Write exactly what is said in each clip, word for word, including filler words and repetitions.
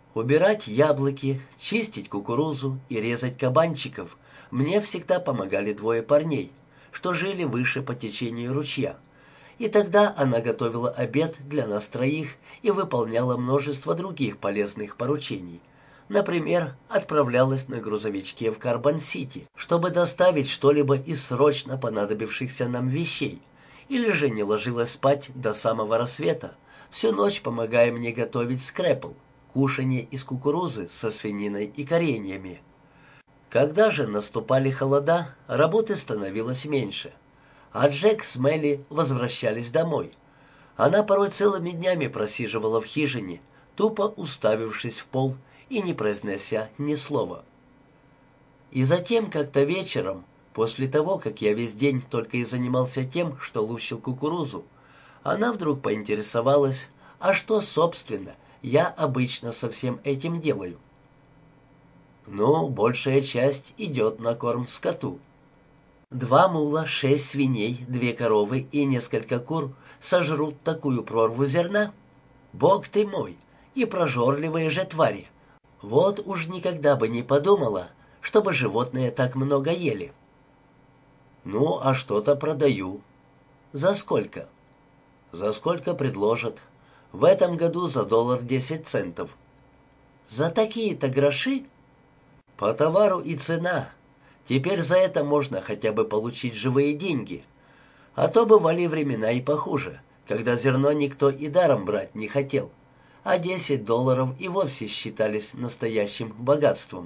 Убирать яблоки, чистить кукурузу и резать кабанчиков мне всегда помогали двое парней, что жили выше по течению ручья. И тогда она готовила обед для нас троих и выполняла множество других полезных поручений. Например, отправлялась на грузовичке в Карбон-Сити, чтобы доставить что-либо из срочно понадобившихся нам вещей, или же не ложилась спать до самого рассвета, всю ночь помогая мне готовить скрэпл, кушанье из кукурузы со свининой и кореньями. Когда же наступали холода, работы становилось меньше, а Джек с Мелли возвращались домой. Она порой целыми днями просиживала в хижине, тупо уставившись в пол и не произнося ни слова. И затем как-то вечером, после того, как я весь день только и занимался тем, что лущил кукурузу, она вдруг поинтересовалась, а что, собственно, я обычно со всем этим делаю. Ну, большая часть идет на корм скоту. Два мула, шесть свиней, две коровы и несколько кур сожрут такую прорву зерна? Бог ты мой! И прожорливые же твари! Вот уж никогда бы не подумала, чтобы животные так много ели. Ну, а что-то продаю. За сколько? За сколько предложат. В этом году за доллар десять центов. За такие-то гроши? По товару и цена. Теперь за это можно хотя бы получить живые деньги. А то бывали времена и похуже, когда зерно никто и даром брать не хотел, а десять долларов и вовсе считались настоящим богатством.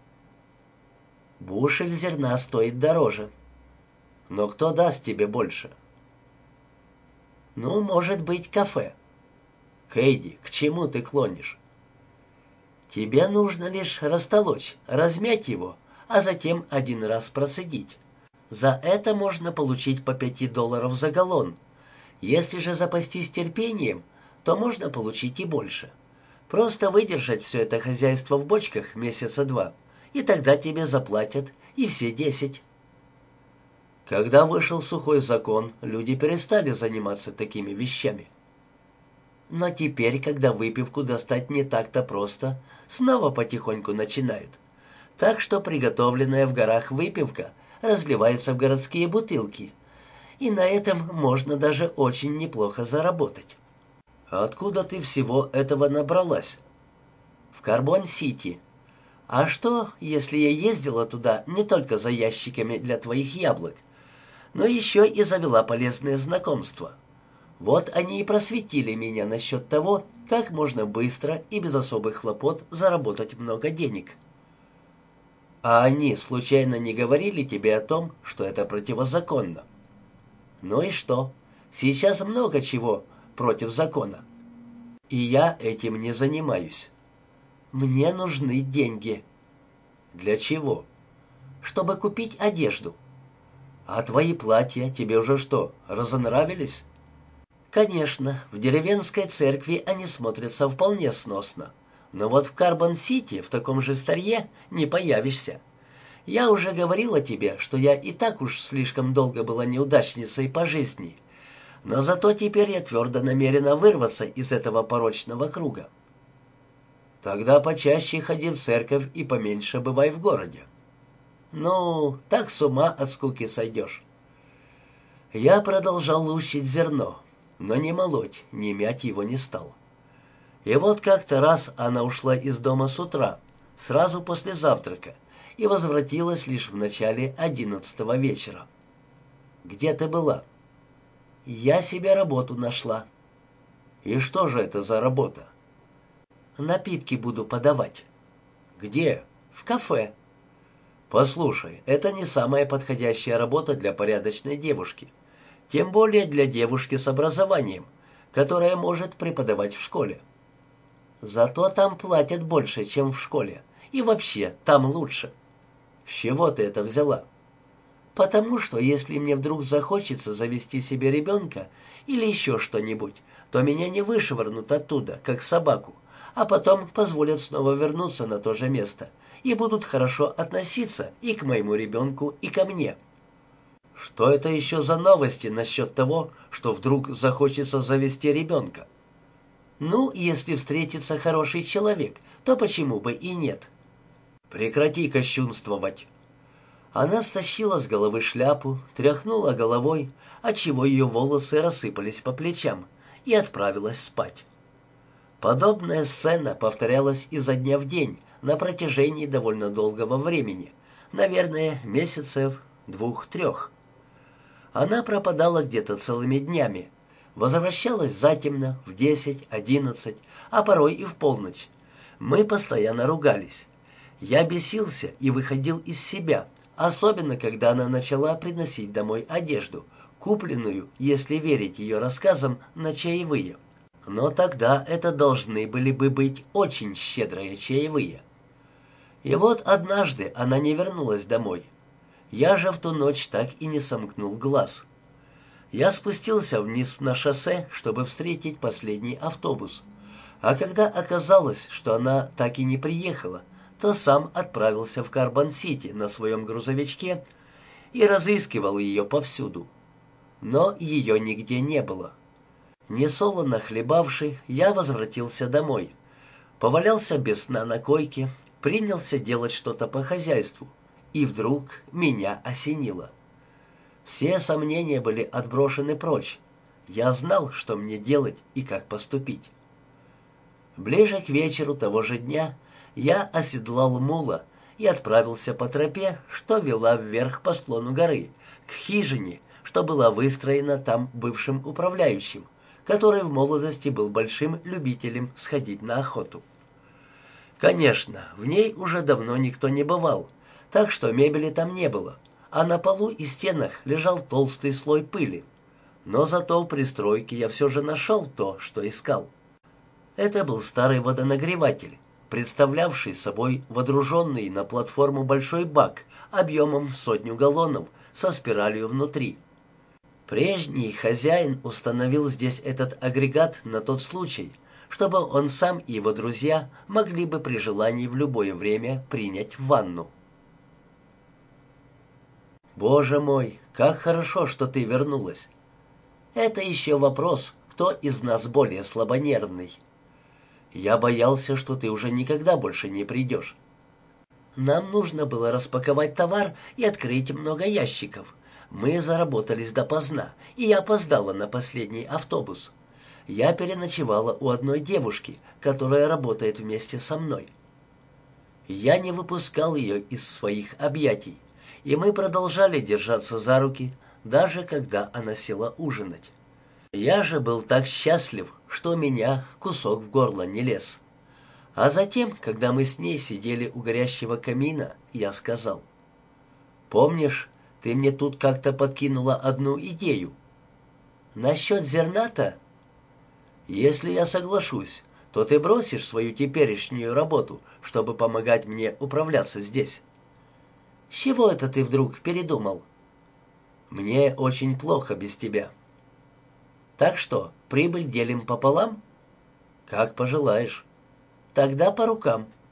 Бушель зерна стоит дороже. Но кто даст тебе больше? Ну, может быть, кафе. Кейди, к чему ты клонишь? Тебе нужно лишь растолочь, размять его, а затем один раз процедить. За это можно получить по пяти долларов за галлон. Если же запастись терпением, то можно получить и больше. Просто выдержать все это хозяйство в бочках месяца два, и тогда тебе заплатят и все десять. Когда вышел сухой закон, люди перестали заниматься такими вещами. Но теперь, когда выпивку достать не так-то просто, снова потихоньку начинают. Так что приготовленная в горах выпивка разливается в городские бутылки, и на этом можно даже очень неплохо заработать. Откуда ты всего этого набралась? В Карбон-Сити. А что, если я ездила туда не только за ящиками для твоих яблок, но еще и завела полезные знакомства? Вот они и просветили меня насчет того, как можно быстро и без особых хлопот заработать много денег. А они случайно не говорили тебе о том, что это противозаконно? Ну и что? Сейчас много чего против закона. И я этим не занимаюсь. Мне нужны деньги. Для чего? Чтобы купить одежду. А твои платья тебе уже что, разонравились? Конечно, в деревенской церкви они смотрятся вполне сносно. Но вот в Карбон-Сити в таком же старье не появишься. Я уже говорила тебе, что я и так уж слишком долго была неудачницей по жизни. Но зато теперь я твердо намерена вырваться из этого порочного круга. Тогда почаще ходи в церковь и поменьше бывай в городе. Ну, так с ума от скуки сойдешь. Я продолжал лущить зерно, но не молоть, не мять его не стал. И вот как-то раз она ушла из дома с утра, сразу после завтрака, и возвратилась лишь в начале одиннадцатого вечера. «Где ты была?» «Я себе работу нашла». «И что же это за работа?» «Напитки буду подавать». «Где?» «В кафе». «Послушай, это не самая подходящая работа для порядочной девушки, тем более для девушки с образованием, которая может преподавать в школе». «Зато там платят больше, чем в школе, и вообще там лучше». «С чего ты это взяла?» «Потому что если мне вдруг захочется завести себе ребенка или еще что-нибудь, то меня не вышвырнут оттуда, как собаку, а потом позволят снова вернуться на то же место и будут хорошо относиться и к моему ребенку, и ко мне». «Что это еще за новости насчет того, что вдруг захочется завести ребенка?» Ну, если встретится хороший человек, то почему бы и нет? Прекрати кощунствовать. Она стащила с головы шляпу, тряхнула головой, отчего ее волосы рассыпались по плечам, и отправилась спать. Подобная сцена повторялась изо дня в день на протяжении довольно долгого времени, наверное, месяцев двух-трех. Она пропадала где-то целыми днями, возвращалась затемно в десять, одиннадцать, а порой и в полночь. Мы постоянно ругались. Я бесился и выходил из себя, особенно когда она начала приносить домой одежду, купленную, если верить ее рассказам, на чаевые. Но тогда это должны были бы быть очень щедрые чаевые. И вот однажды она не вернулась домой. Я же в ту ночь так и не сомкнул глаз. Я спустился вниз на шоссе, чтобы встретить последний автобус. А когда оказалось, что она так и не приехала, то сам отправился в Карбон-Сити на своем грузовичке и разыскивал ее повсюду. Но ее нигде не было. Несолоно хлебавший, я возвратился домой. Повалялся без сна на койке, принялся делать что-то по хозяйству. И вдруг меня осенило. Все сомнения были отброшены прочь. Я знал, что мне делать и как поступить. Ближе к вечеру того же дня я оседлал мула и отправился по тропе, что вела вверх по склону горы, к хижине, что была выстроена там бывшим управляющим, который в молодости был большим любителем сходить на охоту. Конечно, в ней уже давно никто не бывал, так что мебели там не было, а на полу и стенах лежал толстый слой пыли. Но зато в пристройке я все же нашел то, что искал. Это был старый водонагреватель, представлявший собой водруженный на платформу большой бак объемом в сотню галлонов со спиралью внутри. Прежний хозяин установил здесь этот агрегат на тот случай, чтобы он сам и его друзья могли бы при желании в любое время принять ванну. «Боже мой, как хорошо, что ты вернулась! Это еще вопрос, кто из нас более слабонервный. Я боялся, что ты уже никогда больше не придешь. Нам нужно было распаковать товар и открыть много ящиков. Мы заработались допоздна, и я опоздала на последний автобус. Я переночевала у одной девушки, которая работает вместе со мной. Я не выпускал ее из своих объятий, и мы продолжали держаться за руки, даже когда она села ужинать. Я же был так счастлив, что у меня кусок в горло не лез. А затем, когда мы с ней сидели у горящего камина, я сказал: «Помнишь, ты мне тут как-то подкинула одну идею? Насчет зерна-то? Если я соглашусь, то ты бросишь свою теперешнюю работу, чтобы помогать мне управляться здесь». «С чего это ты вдруг передумал?» «Мне очень плохо без тебя». «Так что, прибыль делим пополам?» «Как пожелаешь». «Тогда по рукам».